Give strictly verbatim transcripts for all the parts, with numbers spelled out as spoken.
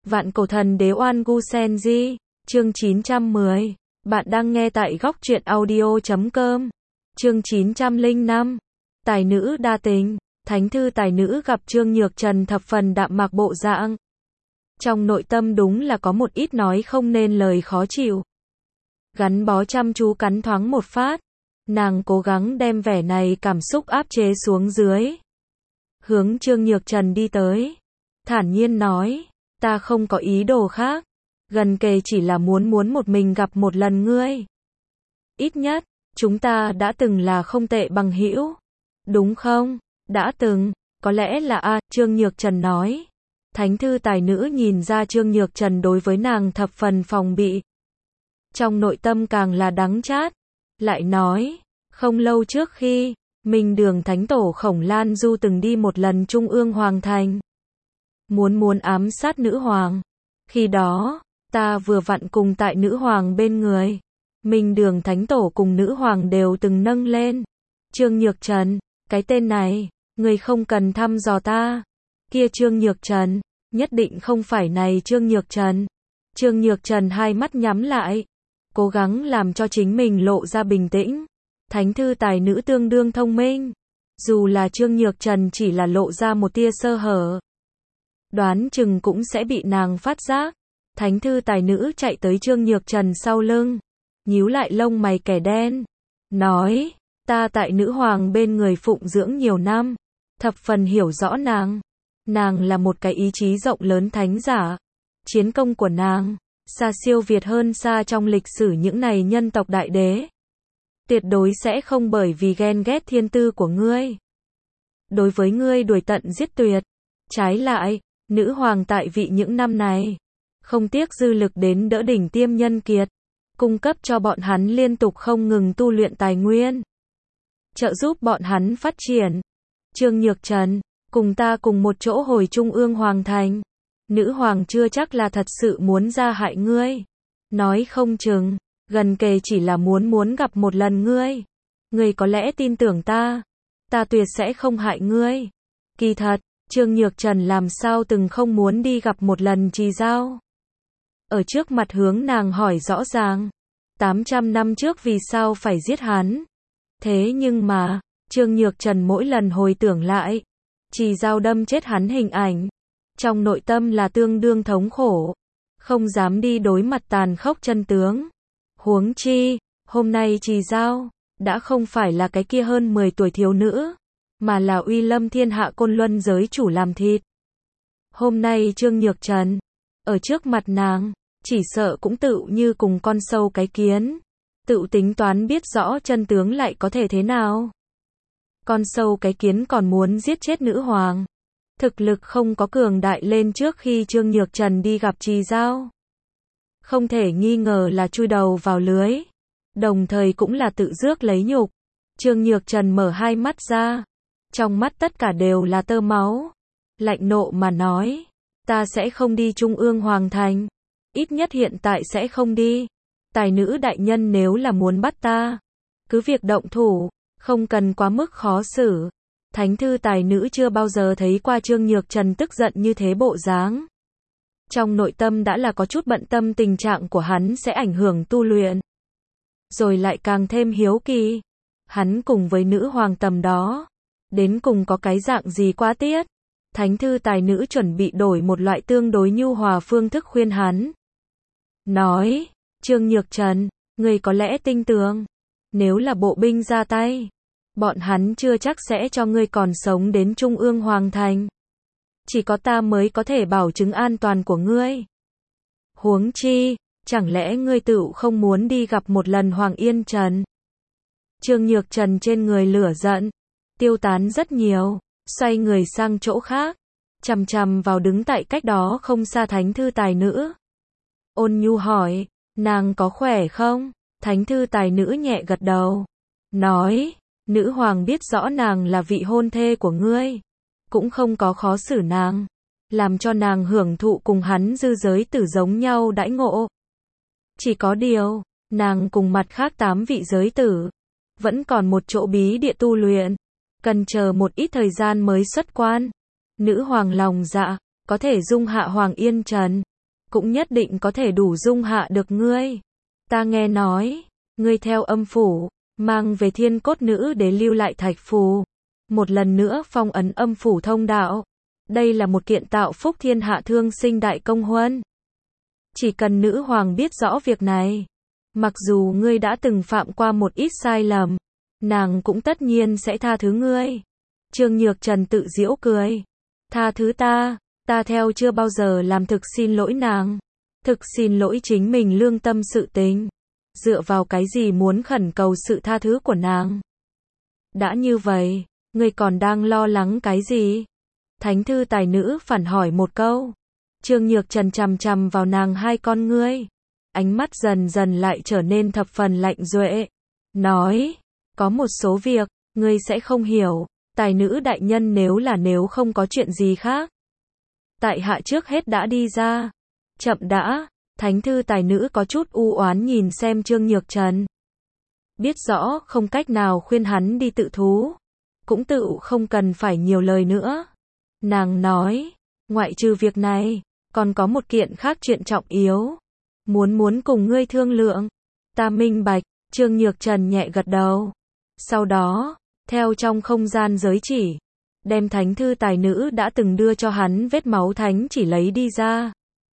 Vạn cổ thần đế Oan Gu Senji, chương chín trăm mười. Bạn đang nghe tại góc truyện audio chấm com. Chương chín trăm lẻ năm. Tài nữ đa tình. Thánh thư tài nữ gặp Trương Nhược Trần thập phần đạm mạc bộ dạng. Trong nội tâm đúng là có một ít nói không nên lời khó chịu. Gắn bó chăm chú cắn thoáng một phát. Nàng cố gắng đem vẻ này cảm xúc áp chế xuống dưới. Hướng Trương Nhược Trần đi tới. Thản nhiên nói, ta không có ý đồ khác. Gần kề chỉ là muốn muốn một mình gặp một lần ngươi. Ít nhất, chúng ta đã từng là không tệ bằng hữu. Đúng không? Đã từng, có lẽ là a, Trương Nhược Trần nói. Thánh thư tài nữ nhìn ra Trương Nhược Trần đối với nàng thập phần phòng bị. Trong nội tâm càng là đắng chát. Lại nói, không lâu trước khi, Minh Đường Thánh Tổ Khổng Lan Du từng đi một lần Trung ương Hoàng Thành. Muốn muốn ám sát nữ hoàng. Khi đó, ta vừa vặn cùng tại nữ hoàng bên người. Minh Đường Thánh Tổ cùng nữ hoàng đều từng nâng lên. Trương Nhược Trần, cái tên này, người không cần thăm dò ta. Kia Trương Nhược Trần, nhất định không phải này Trương Nhược Trần. Trương Nhược Trần hai mắt nhắm lại, cố gắng làm cho chính mình lộ ra bình tĩnh. Thánh thư tài nữ tương đương thông minh. Dù là Trương Nhược Trần chỉ là lộ ra một tia sơ hở, đoán chừng cũng sẽ bị nàng phát giác. Thánh thư tài nữ chạy tới Trương Nhược Trần sau lưng, nhíu lại lông mày kẻ đen, nói, ta tại nữ hoàng bên người phụng dưỡng nhiều năm, thập phần hiểu rõ nàng. Nàng là một cái ý chí rộng lớn thánh giả. Chiến công của nàng, xa siêu việt hơn xa trong lịch sử những này nhân tộc đại đế. Tuyệt đối sẽ không bởi vì ghen ghét thiên tư của ngươi, đối với ngươi đuổi tận giết tuyệt. Trái lại, nữ hoàng tại vị những năm này, không tiếc dư lực đến đỡ đỉnh tiêm nhân kiệt, cung cấp cho bọn hắn liên tục không ngừng tu luyện tài nguyên, trợ giúp bọn hắn phát triển. Trương Nhược Trần, cùng ta cùng một chỗ hồi Trung ương Hoàng Thành. Nữ hoàng chưa chắc là thật sự muốn ra hại ngươi. Nói không chừng, gần kề chỉ là muốn muốn gặp một lần ngươi. Ngươi có lẽ tin tưởng ta, ta tuyệt sẽ không hại ngươi. Kỳ thật, Trương Nhược Trần làm sao từng không muốn đi gặp một lần Trì Dao. Ở trước mặt hướng nàng hỏi rõ ràng, tám trăm năm trước vì sao phải giết hắn. Thế nhưng mà, Trương Nhược Trần mỗi lần hồi tưởng lại, Trì Dao đâm chết hắn hình ảnh, trong nội tâm là tương đương thống khổ, không dám đi đối mặt tàn khốc chân tướng. Huống chi, hôm nay Trì Dao đã không phải là cái kia hơn mười tuổi thiếu nữ, mà là uy lâm thiên hạ côn luân giới chủ làm thịt. Hôm nay Trương Nhược Trần, ở trước mặt nàng, chỉ sợ cũng tự như cùng con sâu cái kiến, tự tính toán biết rõ chân tướng lại có thể thế nào. Con sâu cái kiến còn muốn giết chết nữ hoàng. Thực lực không có cường đại lên trước khi Trương Nhược Trần đi gặp Trì Dao, không thể nghi ngờ là chui đầu vào lưới, đồng thời cũng là tự rước lấy nhục. Trương Nhược Trần mở hai mắt ra, trong mắt tất cả đều là tơ máu, lạnh nộ mà nói, ta sẽ không đi Trung ương Hoàng Thành, ít nhất hiện tại sẽ không đi. Tài nữ đại nhân nếu là muốn bắt ta, cứ việc động thủ, không cần quá mức khó xử. Thánh thư tài nữ chưa bao giờ thấy qua Trương Nhược Trần tức giận như thế bộ dáng. Trong nội tâm đã là có chút bận tâm tình trạng của hắn sẽ ảnh hưởng tu luyện. Rồi lại càng thêm hiếu kỳ. Hắn cùng với nữ hoàng tầm đó, đến cùng có cái dạng gì quá tiết. Thánh thư tài nữ chuẩn bị đổi một loại tương đối nhu hòa phương thức khuyên hắn. Nói, Trương Nhược Trần, người có lẽ tin tưởng, nếu là bộ binh ra tay, bọn hắn chưa chắc sẽ cho ngươi còn sống đến Trung ương Hoàng Thành. Chỉ có ta mới có thể bảo chứng an toàn của ngươi. Huống chi, chẳng lẽ ngươi tự không muốn đi gặp một lần Hoàng Yên Trần? Trương Nhược Trần trên người lửa giận, tiêu tán rất nhiều, xoay người sang chỗ khác, chằm chằm vào đứng tại cách đó không xa thánh thư tài nữ. Ôn nhu hỏi, nàng có khỏe không? Thánh thư tài nữ nhẹ gật đầu, nói, nữ hoàng biết rõ nàng là vị hôn thê của ngươi, cũng không có khó xử nàng, làm cho nàng hưởng thụ cùng hắn dư giới tử giống nhau đãi ngộ. Chỉ có điều, nàng cùng mặt khác tám vị giới tử, vẫn còn một chỗ bí địa tu luyện, cần chờ một ít thời gian mới xuất quan. Nữ hoàng lòng dạ, có thể dung hạ Hoàng Yên Trần, cũng nhất định có thể đủ dung hạ được ngươi. Ta nghe nói, ngươi theo âm phủ, mang về thiên cốt nữ để lưu lại thạch phù, một lần nữa phong ấn âm phủ thông đạo. Đây là một kiện tạo phúc thiên hạ thương sinh đại công huân. Chỉ cần nữ hoàng biết rõ việc này, mặc dù ngươi đã từng phạm qua một ít sai lầm, nàng cũng tất nhiên sẽ tha thứ ngươi. Trương Nhược Trần tự giễu cười. Tha thứ ta, ta theo chưa bao giờ làm thực xin lỗi nàng. Thực xin lỗi chính mình lương tâm sự tình. Dựa vào cái gì muốn khẩn cầu sự tha thứ của nàng? Đã như vậy, ngươi còn đang lo lắng cái gì? Thánh thư tài nữ phản hỏi một câu. Trương Nhược Trần chằm chằm vào nàng hai con ngươi. Ánh mắt dần dần lại trở nên thập phần lạnh duệ. Nói, có một số việc, ngươi sẽ không hiểu. Tài nữ đại nhân nếu là nếu không có chuyện gì khác, tại hạ trước hết đã đi ra. Chậm đã, thánh thư tài nữ có chút u oán nhìn xem Trương Nhược Trần. Biết rõ không cách nào khuyên hắn đi tự thú, cũng tự không cần phải nhiều lời nữa. Nàng nói, ngoại trừ việc này, còn có một kiện khác chuyện trọng yếu. Muốn muốn cùng ngươi thương lượng. Ta minh bạch, Trương Nhược Trần nhẹ gật đầu. Sau đó, theo trong không gian giới chỉ, đem thánh thư tài nữ đã từng đưa cho hắn vết máu thánh chỉ lấy đi ra.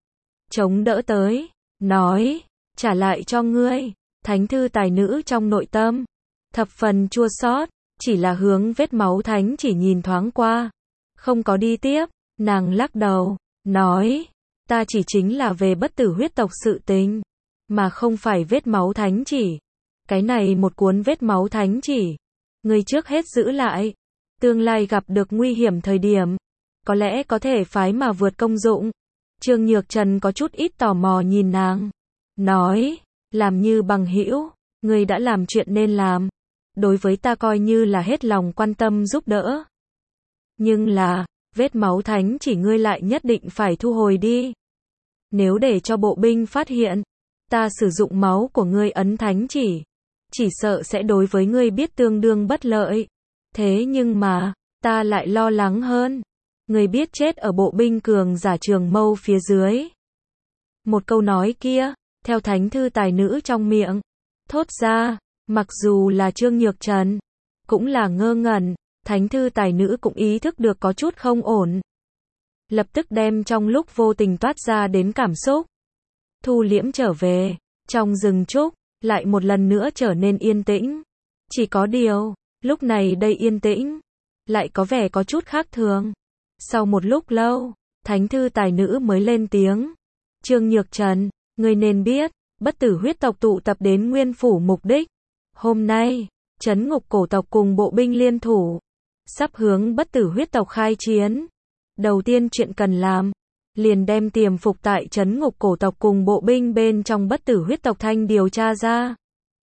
Chống đỡ tới, nói, trả lại cho ngươi. Thánh thư tài nữ trong nội tâm, thập phần chua xót, chỉ là hướng vết máu thánh chỉ nhìn thoáng qua. Không có đi tiếp, nàng lắc đầu, nói, ta chỉ chính là về bất tử huyết tộc sự tình, mà không phải vết máu thánh chỉ. Cái này một cuốn vết máu thánh chỉ, ngươi trước hết giữ lại. Tương lai gặp được nguy hiểm thời điểm, có lẽ có thể phái mà vượt công dụng. Trương Nhược Trần có chút ít tò mò nhìn nàng. Nói, làm như bằng hữu, ngươi đã làm chuyện nên làm. Đối với ta coi như là hết lòng quan tâm giúp đỡ. Nhưng là, vết máu thánh chỉ ngươi lại nhất định phải thu hồi đi. Nếu để cho bộ binh phát hiện, ta sử dụng máu của ngươi ấn thánh chỉ, chỉ sợ sẽ đối với ngươi biết tương đương bất lợi. Thế nhưng mà, ta lại lo lắng hơn. Ngươi biết chết ở bộ binh cường giả trường mâu phía dưới. Một câu nói kia, theo thánh thư tài nữ trong miệng, thốt ra, mặc dù là Trương Nhược Trần, cũng là ngơ ngẩn, thánh thư tài nữ cũng ý thức được có chút không ổn. Lập tức đem trong lúc vô tình toát ra đến cảm xúc, thu liễm trở về, trong rừng trúc, lại một lần nữa trở nên yên tĩnh. Chỉ có điều, lúc này đây yên tĩnh, lại có vẻ có chút khác thường. Sau một lúc lâu, thánh thư tài nữ mới lên tiếng. Trương Nhược Trần, ngươi nên biết, bất tử huyết tộc tụ tập đến nguyên phủ mục đích. Hôm nay, trấn ngục cổ tộc cùng bộ binh liên thủ, sắp hướng bất tử huyết tộc khai chiến. Đầu tiên chuyện cần làm, liền đem tiềm phục tại trấn ngục cổ tộc cùng bộ binh bên trong bất tử huyết tộc thanh điều tra ra.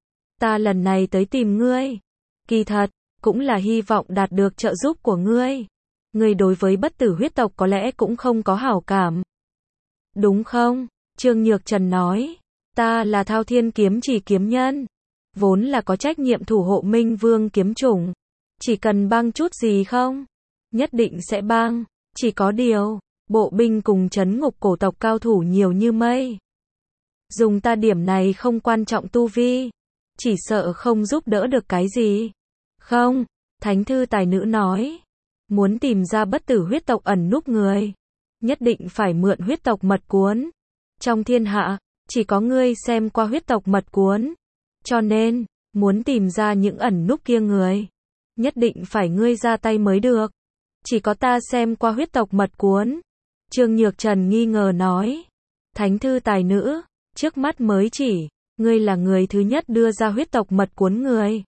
Ta lần này tới tìm ngươi, kỳ thật, cũng là hy vọng đạt được trợ giúp của ngươi. Ngươi đối với bất tử huyết tộc có lẽ cũng không có hảo cảm. Đúng không? Trương Nhược Trần nói, ta là Thao Thiên kiếm chỉ kiếm nhân, vốn là có trách nhiệm thủ hộ Minh Vương kiếm chủng. Chỉ cần băng chút gì không? Nhất định sẽ băng. Chỉ có điều, bộ binh cùng trấn ngục cổ tộc cao thủ nhiều như mây. Dùng ta điểm này không quan trọng tu vi, chỉ sợ không giúp đỡ được cái gì. Không, thánh thư tài nữ nói, muốn tìm ra bất tử huyết tộc ẩn núp người, nhất định phải mượn huyết tộc mật cuốn. Trong thiên hạ, chỉ có ngươi xem qua huyết tộc mật cuốn. Cho nên, muốn tìm ra những ẩn núp kia người, nhất định phải ngươi ra tay mới được. Chỉ có ta xem qua huyết tộc mật cuốn. Trương Nhược Trần nghi ngờ nói. Thánh thư tài nữ, trước mắt mới chỉ, ngươi là người thứ nhất đưa ra huyết tộc mật cuốn người.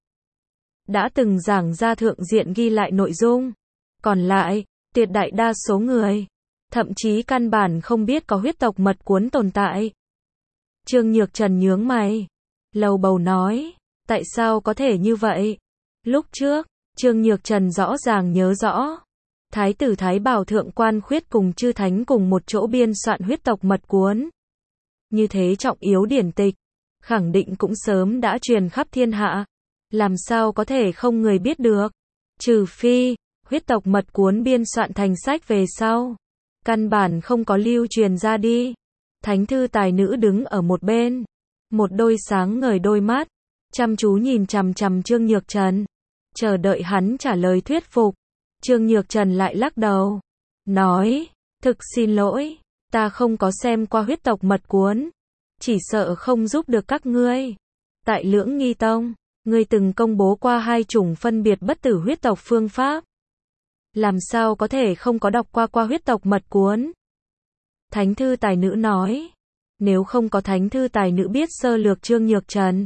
Đã từng giảng ra thượng diện ghi lại nội dung. Còn lại, tuyệt đại đa số người, thậm chí căn bản không biết có huyết tộc mật cuốn tồn tại. Trương Nhược Trần nhướng mày, lầu bầu nói, tại sao có thể như vậy? Lúc trước, Trương Nhược Trần rõ ràng nhớ rõ, Thái tử Thái Bảo Thượng Quan Khuyết cùng chư thánh cùng một chỗ biên soạn huyết tộc mật cuốn. Như thế trọng yếu điển tịch, khẳng định cũng sớm đã truyền khắp thiên hạ, làm sao có thể không người biết được? Trừ phi, huyết tộc mật cuốn biên soạn thành sách về sau, căn bản không có lưu truyền ra đi. Thánh thư tài nữ đứng ở một bên, một đôi sáng ngời đôi mắt, chăm chú nhìn chằm chằm Trương Nhược Trần, chờ đợi hắn trả lời thuyết phục. Trương Nhược Trần lại lắc đầu, nói, thực xin lỗi, ta không có xem qua huyết tộc mật cuốn, chỉ sợ không giúp được các ngươi. Tại Lưỡng Nghi Tông, ngươi từng công bố qua hai chủng phân biệt bất tử huyết tộc phương pháp. Làm sao có thể không có đọc qua qua huyết tộc mật cuốn? Thánh thư tài nữ nói, nếu không có thánh thư tài nữ biết sơ lược Trương Nhược Trần,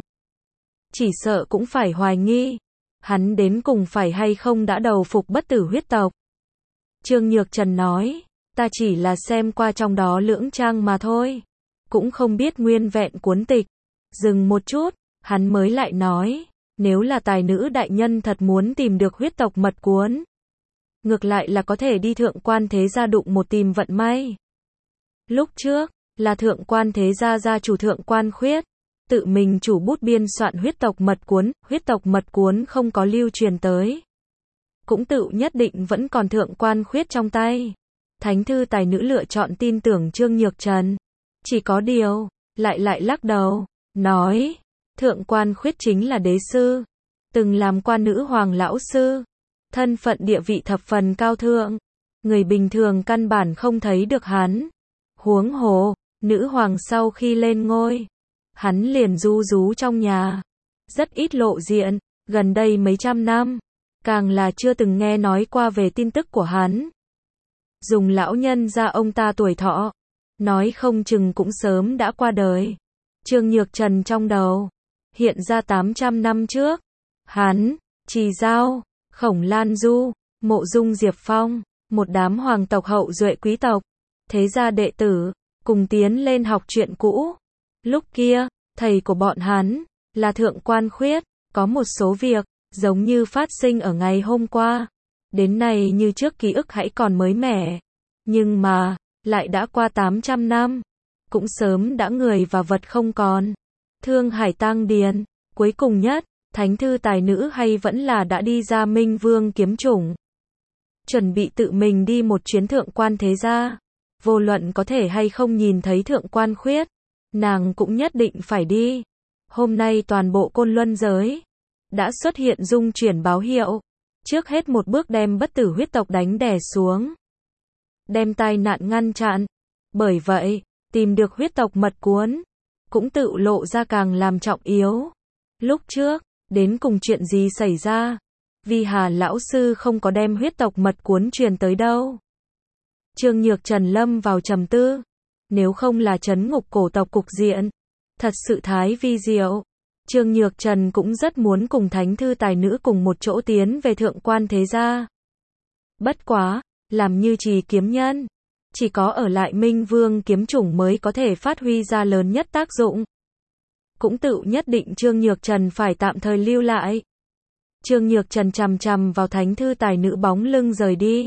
chỉ sợ cũng phải hoài nghi, hắn đến cùng phải hay không đã đầu phục bất tử huyết tộc. Trương Nhược Trần nói, ta chỉ là xem qua trong đó lưỡng trang mà thôi, cũng không biết nguyên vẹn cuốn tịch. Dừng một chút, hắn mới lại nói, nếu là tài nữ đại nhân thật muốn tìm được huyết tộc mật cuốn, ngược lại là có thể đi Thượng Quan Thế Gia đụng một tìm vận may. Lúc trước, là Thượng Quan Thế Gia gia chủ Thượng Quan Khuyết, tự mình chủ bút biên soạn huyết tộc mật cuốn, huyết tộc mật cuốn không có lưu truyền tới, cũng tự nhất định vẫn còn Thượng Quan Khuyết trong tay. Thánh thư tài nữ lựa chọn tin tưởng Trương Nhược Trần, chỉ có điều, lại lại lắc đầu, nói, Thượng Quan Khuyết chính là đế sư, từng làm quan nữ hoàng lão sư, thân phận địa vị thập phần cao thượng, người bình thường căn bản không thấy được hắn. Huống hồ, nữ hoàng sau khi lên ngôi, hắn liền du rú trong nhà, rất ít lộ diện, gần đây mấy trăm năm, càng là chưa từng nghe nói qua về tin tức của hắn. Dùng lão nhân ra ông ta tuổi thọ, nói không chừng cũng sớm đã qua đời. Trương Nhược Trần trong đầu hiện ra tám trăm năm trước, hắn, Trì Giao, Khổng Lan Du, Mộ Dung Diệp Phong, một đám hoàng tộc hậu duệ quý tộc, thế gia đệ tử, cùng tiến lên học chuyện cũ. Lúc kia, thầy của bọn hắn, là Thượng Quan Khuyết, có một số việc, giống như phát sinh ở ngày hôm qua. Đến nay như trước ký ức hãy còn mới mẻ. Nhưng mà, lại đã qua tám trăm năm. Cũng sớm đã người và vật không còn. Thương Hải tang điền, cuối cùng nhất, thánh thư tài nữ hay vẫn là đã đi ra Minh Vương kiếm chủng. Chuẩn bị tự mình đi một chuyến Thượng Quan Thế Gia. Vô luận có thể hay không nhìn thấy Thượng Quan Khuyết, nàng cũng nhất định phải đi. Hôm nay toàn bộ Côn Luân giới đã xuất hiện dung chuyển báo hiệu. Trước hết một bước đem bất tử huyết tộc đánh đè xuống, đem tai nạn ngăn chặn. Bởi vậy, tìm được huyết tộc mật cuốn, cũng tự lộ ra càng làm trọng yếu. Lúc trước, đến cùng chuyện gì xảy ra? Vi Hà lão sư không có đem huyết tộc mật cuốn truyền tới đâu. Trương Nhược Trần lâm vào trầm tư. Nếu không là trấn ngục cổ tộc cục diện, thật sự thái vi diệu. Trương Nhược Trần cũng rất muốn cùng thánh thư tài nữ cùng một chỗ tiến về Thượng Quan Thế Gia. Bất quá, làm như Trì kiếm nhân, chỉ có ở lại Minh Vương kiếm chủng mới có thể phát huy ra lớn nhất tác dụng. Cũng tự nhất định Trương Nhược Trần phải tạm thời lưu lại. Trương Nhược Trần chằm chằm vào thánh thư tài nữ bóng lưng rời đi.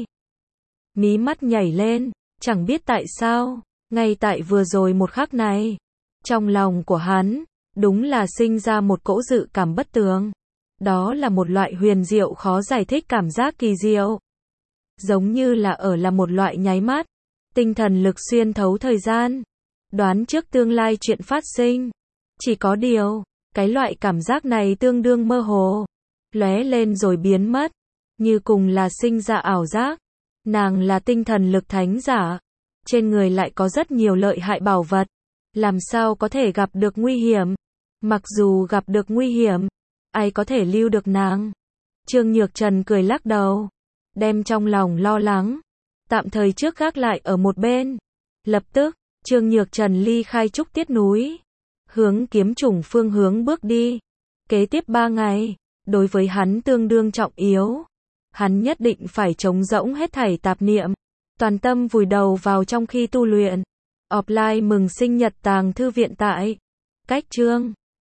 Mí mắt nhảy lên, chẳng biết tại sao, ngay tại vừa rồi một khắc này, trong lòng của hắn, đúng là sinh ra một cỗ dự cảm bất tường. Đó là một loại huyền diệu khó giải thích cảm giác kỳ diệu. Giống như là ở là một loại nháy mắt, tinh thần lực xuyên thấu thời gian, đoán trước tương lai chuyện phát sinh. Chỉ có điều, cái loại cảm giác này tương đương mơ hồ, lóe lên rồi biến mất, như cùng là sinh ra ảo giác. Nàng là tinh thần lực thánh giả, trên người lại có rất nhiều lợi hại bảo vật, làm sao có thể gặp được nguy hiểm? Mặc dù gặp được nguy hiểm, ai có thể lưu được nàng? Trương Nhược Trần cười lắc đầu, đem trong lòng lo lắng tạm thời trước gác lại ở một bên. Lập tức, Trương Nhược Trần ly khai Trúc Tiết núi, hướng kiếm chủng phương hướng bước đi. Kế tiếp ba ngày, đối với hắn tương đương trọng yếu. Hắn nhất định phải trống rỗng hết thảy tạp niệm, toàn tâm vùi đầu vào trong khi tu luyện. Offline mừng sinh nhật Tàng Thư Viện tại Cách Chương